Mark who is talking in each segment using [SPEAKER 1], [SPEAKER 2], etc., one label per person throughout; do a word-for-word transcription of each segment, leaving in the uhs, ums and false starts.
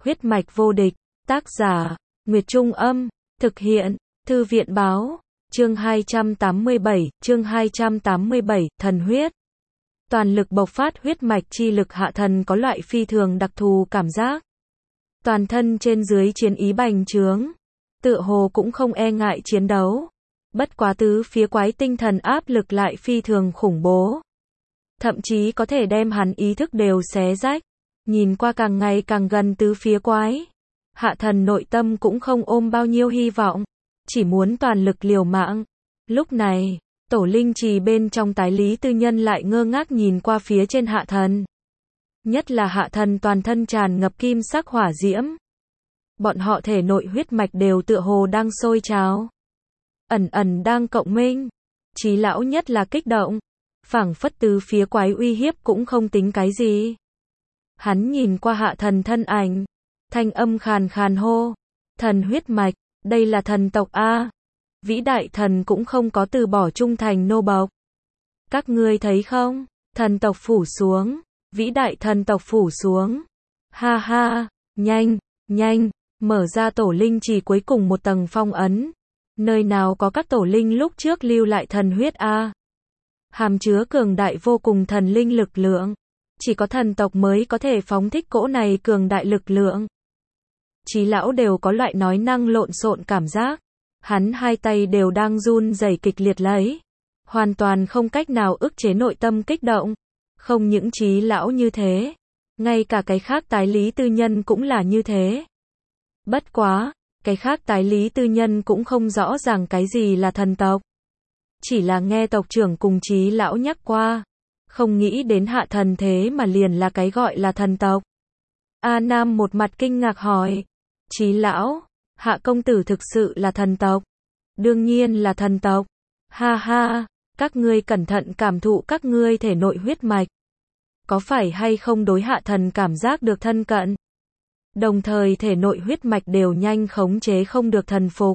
[SPEAKER 1] Huyết mạch vô địch, tác giả, Nguyệt Trung Âm, thực hiện, Thư viện Báo, chương hai trăm tám mươi bảy, chương hai trăm tám mươi bảy, thần huyết. Toàn lực bộc phát huyết mạch chi lực hạ thần có loại phi thường đặc thù cảm giác. Toàn thân trên dưới chiến ý bành trướng, tựa hồ cũng không e ngại chiến đấu. Bất quá tứ phía quái tinh thần áp lực lại phi thường khủng bố. Thậm chí có thể đem hắn ý thức đều xé rách. Nhìn qua càng ngày càng gần tứ phía quái. Hạ thần nội tâm cũng không ôm bao nhiêu hy vọng. Chỉ muốn toàn lực liều mạng. Lúc này, tổ linh trì bên trong tái lý tư nhân lại ngơ ngác nhìn qua phía trên hạ thần. Nhất là hạ thần toàn thân tràn ngập kim sắc hỏa diễm. Bọn họ thể nội huyết mạch đều tựa hồ đang sôi trào. Ẩn ẩn đang cộng minh. Chí lão nhất là kích động. Phảng phất tứ phía quái uy hiếp cũng không tính cái gì. Hắn nhìn qua hạ thần thân ảnh. Thanh âm khàn khàn hô. Thần huyết mạch, đây là thần tộc A. Vĩ đại thần cũng không có từ bỏ trung thành nô bộc. Các ngươi thấy không? Thần tộc phủ xuống. Vĩ đại thần tộc phủ xuống. Ha ha, nhanh, nhanh, mở ra tổ linh trì cuối cùng một tầng phong ấn. Nơi nào có các tổ linh lúc trước lưu lại thần huyết A. Hàm chứa cường đại vô cùng thần linh lực lượng. Chỉ có thần tộc mới có thể phóng thích cỗ này cường đại lực lượng. Chí lão đều có loại nói năng lộn xộn cảm giác. Hắn hai tay đều đang run rẩy kịch liệt lấy. Hoàn toàn không cách nào ức chế nội tâm kích động. Không những chí lão như thế. Ngay cả cái khác tái lý tư nhân cũng là như thế. Bất quá, cái khác tái lý tư nhân cũng không rõ ràng cái gì là thần tộc. Chỉ là nghe tộc trưởng cùng chí lão nhắc qua. Không nghĩ đến hạ thần thế mà liền là cái gọi là thần tộc. A Nam một mặt kinh ngạc hỏi. Chí lão, hạ công tử thực sự là thần tộc. Đương nhiên là thần tộc. Ha ha, các ngươi cẩn thận cảm thụ các ngươi thể nội huyết mạch. Có phải hay không đối hạ thần cảm giác được thân cận? Đồng thời thể nội huyết mạch đều nhanh khống chế không được thần phục.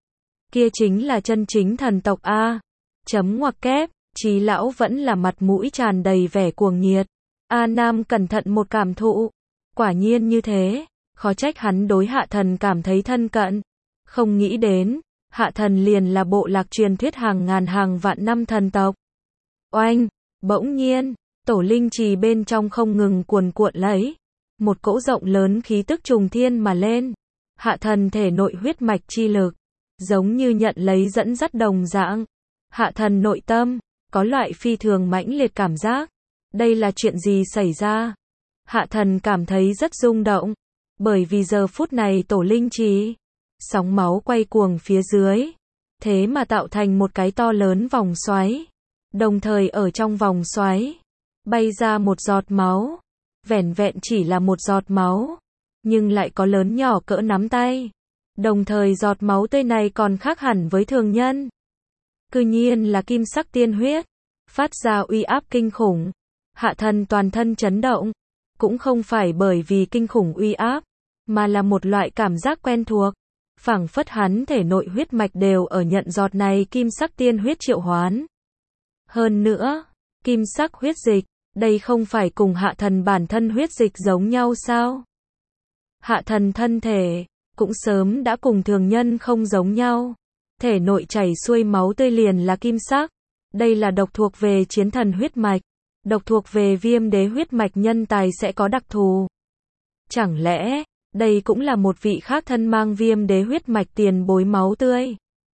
[SPEAKER 1] Kia chính là chân chính thần tộc A. Chấm ngoặc kép, chí lão vẫn là mặt mũi tràn đầy vẻ cuồng nhiệt. A Nam cẩn thận một cảm thụ. Quả nhiên như thế, khó trách hắn đối hạ thần cảm thấy thân cận. Không nghĩ đến, hạ thần liền là bộ lạc truyền thuyết hàng ngàn hàng vạn năm thần tộc. Oanh, bỗng nhiên, tổ linh trì bên trong không ngừng cuồn cuộn lấy. Một cỗ rộng lớn khí tức trùng thiên mà lên. Hạ thần thể nội huyết mạch chi lực. Giống như nhận lấy dẫn dắt đồng dạng. Hạ thần nội tâm, có loại phi thường mãnh liệt cảm giác. Đây là chuyện gì xảy ra? Hạ thần cảm thấy rất rung động. Bởi vì giờ phút này tổ linh trì. Sóng máu quay cuồng phía dưới. Thế mà tạo thành một cái to lớn vòng xoáy. Đồng thời ở trong vòng xoáy. Bay ra một giọt máu. Vẻn vẹn chỉ là một giọt máu. Nhưng lại có lớn nhỏ cỡ nắm tay. Đồng thời giọt máu tươi này còn khác hẳn với thường nhân. Cư nhiên là kim sắc tiên huyết. Phát ra uy áp kinh khủng. Hạ thần toàn thân chấn động. Cũng không phải bởi vì kinh khủng uy áp. Mà là một loại cảm giác quen thuộc. Phảng phất hắn thể nội huyết mạch đều ở nhận giọt này kim sắc tiên huyết triệu hoán. Hơn nữa, kim sắc huyết dịch. Đây không phải cùng hạ thần bản thân huyết dịch giống nhau sao? Hạ thần thân thể, cũng sớm đã cùng thường nhân không giống nhau. Thể nội chảy xuôi máu tươi liền là kim sắc. Đây là độc thuộc về chiến thần huyết mạch. Độc thuộc về viêm đế huyết mạch nhân tài sẽ có đặc thù. Chẳng lẽ, đây cũng là một vị khác thân mang viêm đế huyết mạch tiền bối máu tươi?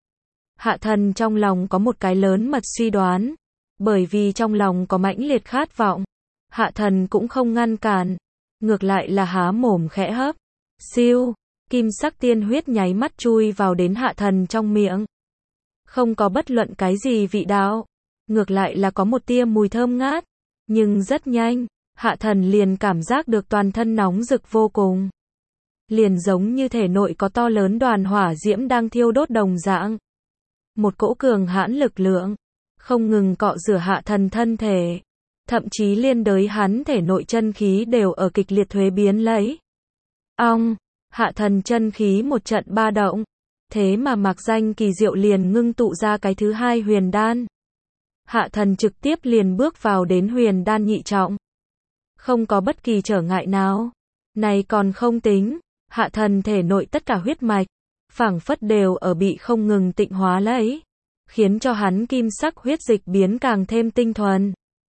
[SPEAKER 1] Hạ thần trong lòng có một cái lớn mật suy đoán. Bởi vì trong lòng có mãnh liệt khát vọng. Hạ thần cũng không ngăn cản. Ngược lại là há mồm khẽ hấp. Siêu, kim sắc tiên huyết nháy mắt chui vào đến hạ thần trong miệng. Không có bất luận cái gì vị đạo. Ngược lại là có một tia mùi thơm ngát. Nhưng rất nhanh, hạ thần liền cảm giác được toàn thân nóng rực vô cùng. Liền giống như thể nội có to lớn đoàn hỏa diễm đang thiêu đốt đồng dạng. Một cỗ cường hãn lực lượng. Không ngừng cọ rửa hạ thần thân thể. Thậm chí liên đới hắn thể nội chân khí đều ở kịch liệt thuế biến lấy. Ong, hạ thần chân khí một trận ba động. Thế mà mạc danh kỳ diệu liền ngưng tụ ra cái thứ hai huyền đan. Hạ thần trực tiếp liền bước vào đến huyền đan nhị trọng. Không có bất kỳ trở ngại nào. Này còn không tính, hạ thần thể nội tất cả huyết mạch, phảng phất đều ở bị không ngừng tịnh hóa lấy, khiến cho hắn kim sắc huyết dịch biến càng thêm tinh thuần.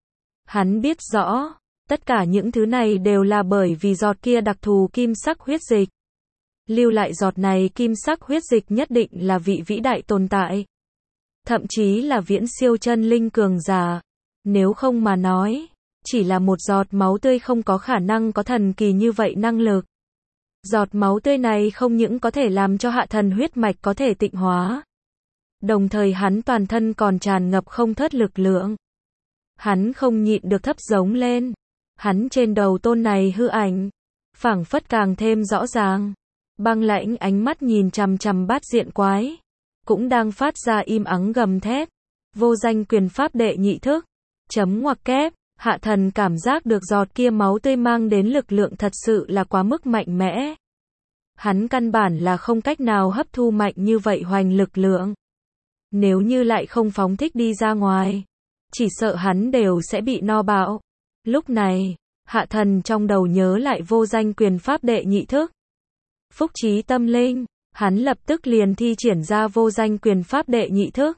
[SPEAKER 1] Hắn biết rõ, tất cả những thứ này đều là bởi vì giọt kia đặc thù kim sắc huyết dịch. Lưu lại giọt này kim sắc huyết dịch nhất định là vị vĩ đại tồn tại. Thậm chí là viễn siêu chân linh cường giả. Nếu không mà nói, chỉ là một giọt máu tươi không có khả năng có thần kỳ như vậy năng lực. Giọt máu tươi này không những có thể làm cho hạ thần huyết mạch có thể tịnh hóa. Đồng thời hắn toàn thân còn tràn ngập không thớt lực lượng. Hắn không nhịn được thấp giống lên. Hắn trên đầu tôn này hư ảnh, phảng phất càng thêm rõ ràng. Băng lãnh ánh mắt nhìn chằm chằm bát diện quái, cũng đang phát ra im ắng gầm thét. Vô danh quyền pháp đệ nhị thức. Chấm ngoặc kép, hạ thần cảm giác được giọt kia máu tươi mang đến lực lượng thật sự là quá mức mạnh mẽ. Hắn căn bản là không cách nào hấp thu mạnh như vậy hoành lực lượng. Nếu như lại không phóng thích đi ra ngoài, chỉ sợ hắn đều sẽ bị no bạo. Lúc này, hạ thần trong đầu nhớ lại vô danh quyền pháp đệ nhị thức. Phúc trí tâm linh, hắn lập tức liền thi triển ra vô danh quyền pháp đệ nhị thức.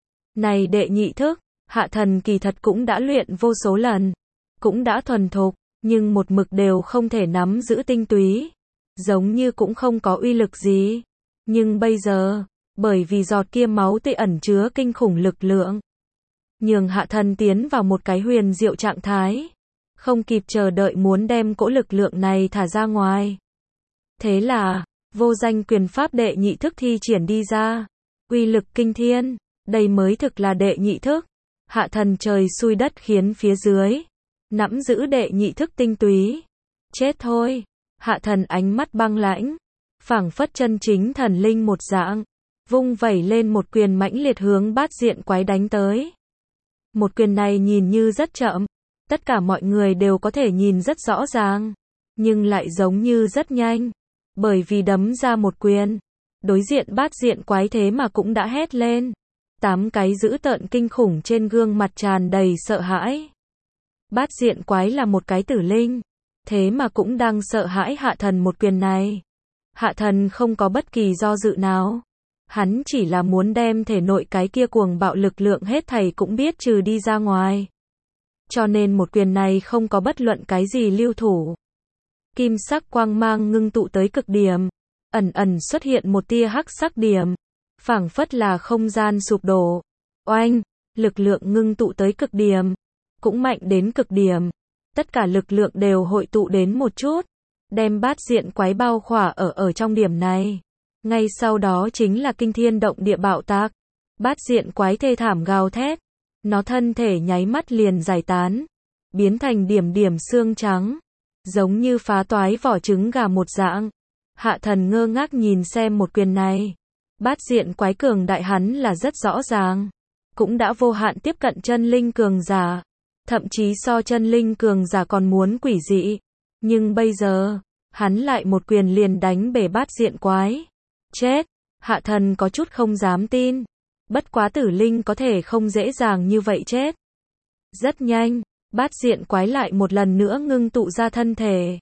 [SPEAKER 1] Này đệ nhị thức, hạ thần kỳ thật cũng đã luyện vô số lần, cũng đã thuần thục, nhưng một mực đều không thể nắm giữ tinh túy, giống như cũng không có uy lực gì. Nhưng bây giờ, bởi vì giọt kia máu tươi ẩn chứa kinh khủng lực lượng, nhường hạ thần tiến vào một cái huyền diệu trạng thái, không kịp chờ đợi muốn đem cỗ lực lượng này thả ra ngoài. Thế là, vô danh quyền pháp đệ nhị thức thi triển đi ra, uy lực kinh thiên, đây mới thực là đệ nhị thức. Hạ thần trời xui đất khiến phía dưới, nắm giữ đệ nhị thức tinh túy. Chết thôi, hạ thần ánh mắt băng lãnh, phảng phất chân chính thần linh một dạng, vung vẩy lên một quyền mãnh liệt hướng bát diện quái đánh tới. Một quyền này nhìn như rất chậm, tất cả mọi người đều có thể nhìn rất rõ ràng, nhưng lại giống như rất nhanh, bởi vì đấm ra một quyền, đối diện bát diện quái thế mà cũng đã hét lên. Tám cái dữ tợn kinh khủng trên gương mặt tràn đầy sợ hãi. Bát diện quái là một cái tử linh, thế mà cũng đang sợ hãi hạ thần một quyền này. Hạ thần không có bất kỳ do dự nào. Hắn chỉ là muốn đem thể nội cái kia cuồng bạo lực lượng hết thảy cũng biết trừ đi ra ngoài. Cho nên một quyền này không có bất luận cái gì lưu thủ. Kim sắc quang mang ngưng tụ tới cực điểm, ẩn ẩn xuất hiện một tia hắc sắc điểm, phảng phất là không gian sụp đổ. Oanh, lực lượng ngưng tụ tới cực điểm, cũng mạnh đến cực điểm. Tất cả lực lượng đều hội tụ đến một chút, đem bát diện quái bao khỏa ở ở trong điểm này. Ngay sau đó chính là kinh thiên động địa bạo tạc. Bát diện quái thê thảm gào thét, nó thân thể nháy mắt liền giải tán, biến thành điểm điểm xương trắng, giống như phá toái vỏ trứng gà một dạng. Hạ thần ngơ ngác nhìn xem một quyền này. Bát diện quái cường đại hắn là rất rõ ràng, cũng đã vô hạn tiếp cận chân linh cường giả, thậm chí so chân linh cường giả còn muốn quỷ dị. Nhưng bây giờ, hắn lại một quyền liền đánh bể bát diện quái. Chết, hạ thần có chút không dám tin. Bất quá tử linh có thể không dễ dàng như vậy chết. Rất nhanh, bát diện quái lại một lần nữa ngưng tụ ra thân thể.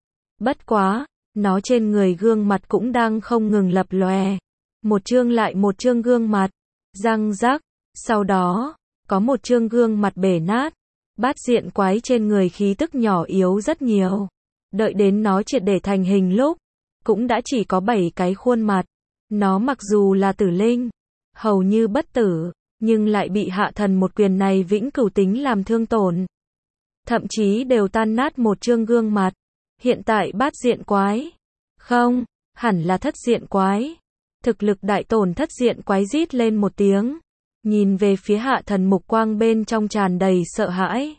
[SPEAKER 1] Bất quá, nó trên người gương mặt cũng đang không ngừng lập lòe. Một chương lại một chương gương mặt, răng rắc, sau đó, có một chương gương mặt bể nát. Bát diện quái trên người khí tức nhỏ yếu rất nhiều. Đợi đến nó triệt để thành hình lúc, cũng đã chỉ có bảy cái khuôn mặt. Nó mặc dù là tử linh, hầu như bất tử, nhưng lại bị hạ thần một quyền này vĩnh cửu tính làm thương tổn. Thậm chí đều tan nát một chương gương mặt. Hiện tại bát diện quái, không, hẳn là thất diện quái. Thực lực đại tổn thất diện quái rít lên một tiếng, nhìn về phía hạ thần mục quang bên trong tràn đầy sợ hãi.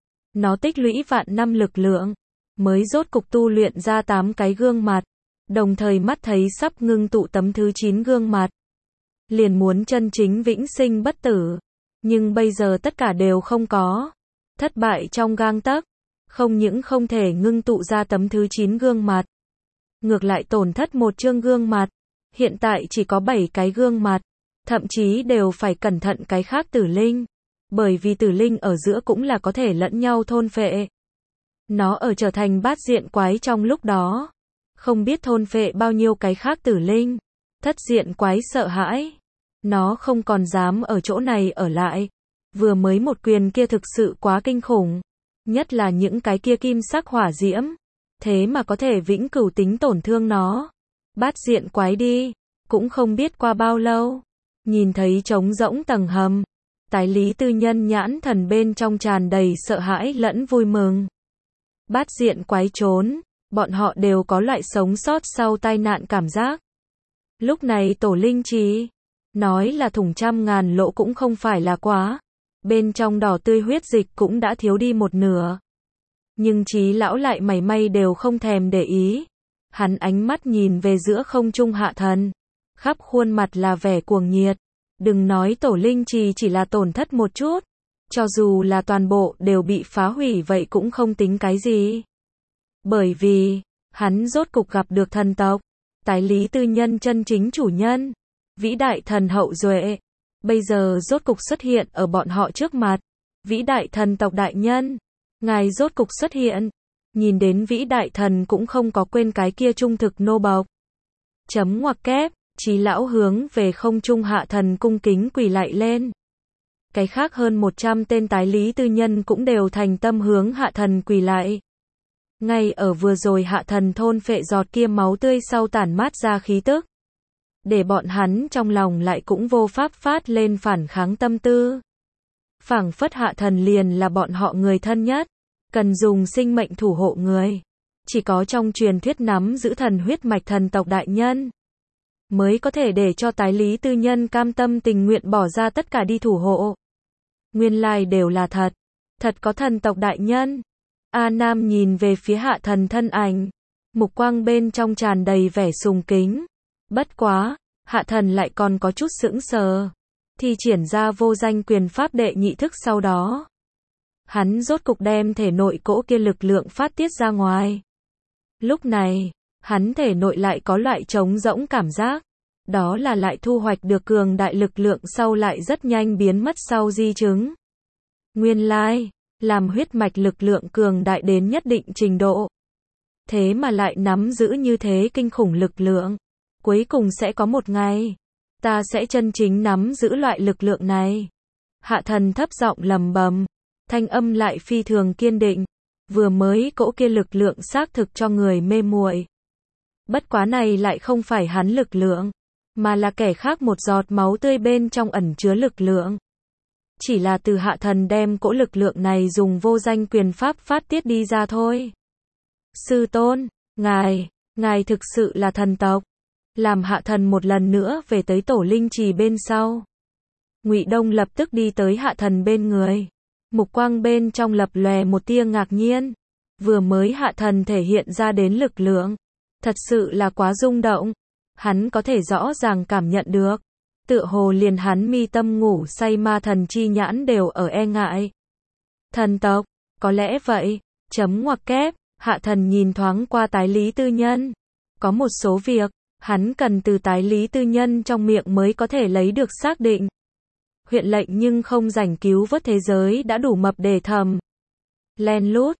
[SPEAKER 1] Nó tích lũy vạn năm lực lượng, mới rốt cục tu luyện ra tám cái gương mặt, đồng thời mắt thấy sắp ngưng tụ tấm thứ chín gương mặt. Liền muốn chân chính vĩnh sinh bất tử, nhưng bây giờ tất cả đều không có. Thất bại trong gang tấc, không những không thể ngưng tụ ra tấm thứ chín gương mặt, ngược lại tổn thất một chương gương mặt. Hiện tại chỉ có bảy cái gương mặt, thậm chí đều phải cẩn thận cái khác tử linh, bởi vì tử linh ở giữa cũng là có thể lẫn nhau thôn phệ. Nó ở trở thành bát diện quái trong lúc đó. Không biết thôn phệ bao nhiêu cái khác tử linh. Thất diện quái sợ hãi. Nó không còn dám ở chỗ này ở lại. Vừa mới một quyền kia thực sự quá kinh khủng. Nhất là những cái kia kim sắc hỏa diễm. Thế mà có thể vĩnh cửu tính tổn thương nó. Bát diện quái đi. Cũng không biết qua bao lâu. Nhìn thấy trống rỗng tầng hầm. Tái Lý Tư Nhân nhãn thần bên trong tràn đầy sợ hãi lẫn vui mừng. Bát diện quái trốn. Bọn họ đều có loại sống sót sau tai nạn cảm giác. Lúc này Tổ Linh Trì. Nói là thủng trăm ngàn lỗ cũng không phải là quá. Bên trong đỏ tươi huyết dịch cũng đã thiếu đi một nửa. Nhưng Trí lão lại mảy may đều không thèm để ý. Hắn ánh mắt nhìn về giữa không trung Hạ Thần. Khắp khuôn mặt là vẻ cuồng nhiệt. Đừng nói Tổ Linh Trì chỉ là tổn thất một chút. Cho dù là toàn bộ đều bị phá hủy vậy cũng không tính cái gì. Bởi vì, hắn rốt cục gặp được thần tộc. Tái Lý Tư Nhân chân chính chủ nhân. Vĩ đại thần hậu duệ. Bây giờ rốt cục xuất hiện ở bọn họ trước mặt. Vĩ đại thần tộc đại nhân. Ngài rốt cục xuất hiện. Nhìn đến vĩ đại thần cũng không có quên cái kia trung thực nô bộc. Chấm ngoặc kép. Trí lão hướng về không trung Hạ Thần cung kính quỳ lạy lên. Cái khác hơn một trăm tên tái lý tư nhân cũng đều thành tâm hướng Hạ Thần quỳ lạy. Ngay ở vừa rồi Hạ Thần thôn phệ giọt kia máu tươi sau tản mát ra khí tức. Để bọn hắn trong lòng lại cũng vô pháp phát lên phản kháng tâm tư. Phảng phất Hạ Thần liền là bọn họ người thân nhất. Cần dùng sinh mệnh thủ hộ người. Chỉ có trong truyền thuyết nắm giữ thần huyết mạch thần tộc đại nhân. Mới có thể để cho tái lý tư nhân cam tâm tình nguyện bỏ ra tất cả đi thủ hộ. Nguyên lai đều là thật. Thật có thần tộc đại nhân. A Nam nhìn về phía Hạ Thần thân ảnh. Mục quang bên trong tràn đầy vẻ sùng kính. Bất quá, Hạ Thần lại còn có chút sững sờ. Thi triển ra vô danh quyền pháp đệ nhị thức sau đó. Hắn rốt cục đem thể nội cỗ kia lực lượng phát tiết ra ngoài. Lúc này, hắn thể nội lại có loại trống rỗng cảm giác. Đó là lại thu hoạch được cường đại lực lượng sau lại rất nhanh biến mất sau di chứng. Nguyên lai, làm huyết mạch lực lượng cường đại đến nhất định trình độ. Thế mà lại nắm giữ như thế kinh khủng lực lượng. Cuối cùng sẽ có một ngày, ta sẽ chân chính nắm giữ loại lực lượng này. Hạ Thần thấp giọng lầm bầm, thanh âm lại phi thường kiên định. Vừa mới cỗ kia lực lượng xác thực cho người mê muội. Bất quá này lại không phải hắn lực lượng, mà là kẻ khác một giọt máu tươi bên trong ẩn chứa lực lượng. Chỉ là từ Hạ Thần đem cỗ lực lượng này dùng vô danh quyền pháp phát tiết đi ra thôi. Sư tôn, ngài, ngài thực sự là thần tộc. Làm Hạ Thần một lần nữa về tới Tổ Linh Trì bên sau. Ngụy Đông lập tức đi tới Hạ Thần bên người. Mục quang bên trong lập lòe một tia ngạc nhiên. Vừa mới Hạ Thần thể hiện ra đến lực lượng. Thật sự là quá rung động. Hắn có thể rõ ràng cảm nhận được. Tựa hồ liền hắn mi tâm ngủ say ma thần chi nhãn đều ở e ngại. Thần tộc, có lẽ vậy. Chấm ngoặc kép, Hạ Thần nhìn thoáng qua tái lý tư nhân. Có một số việc, hắn cần từ tái lý tư nhân trong miệng mới có thể lấy được xác định. Huyện lệnh nhưng không rảnh cứu vớt thế giới đã đủ mập để thầm. Len lút,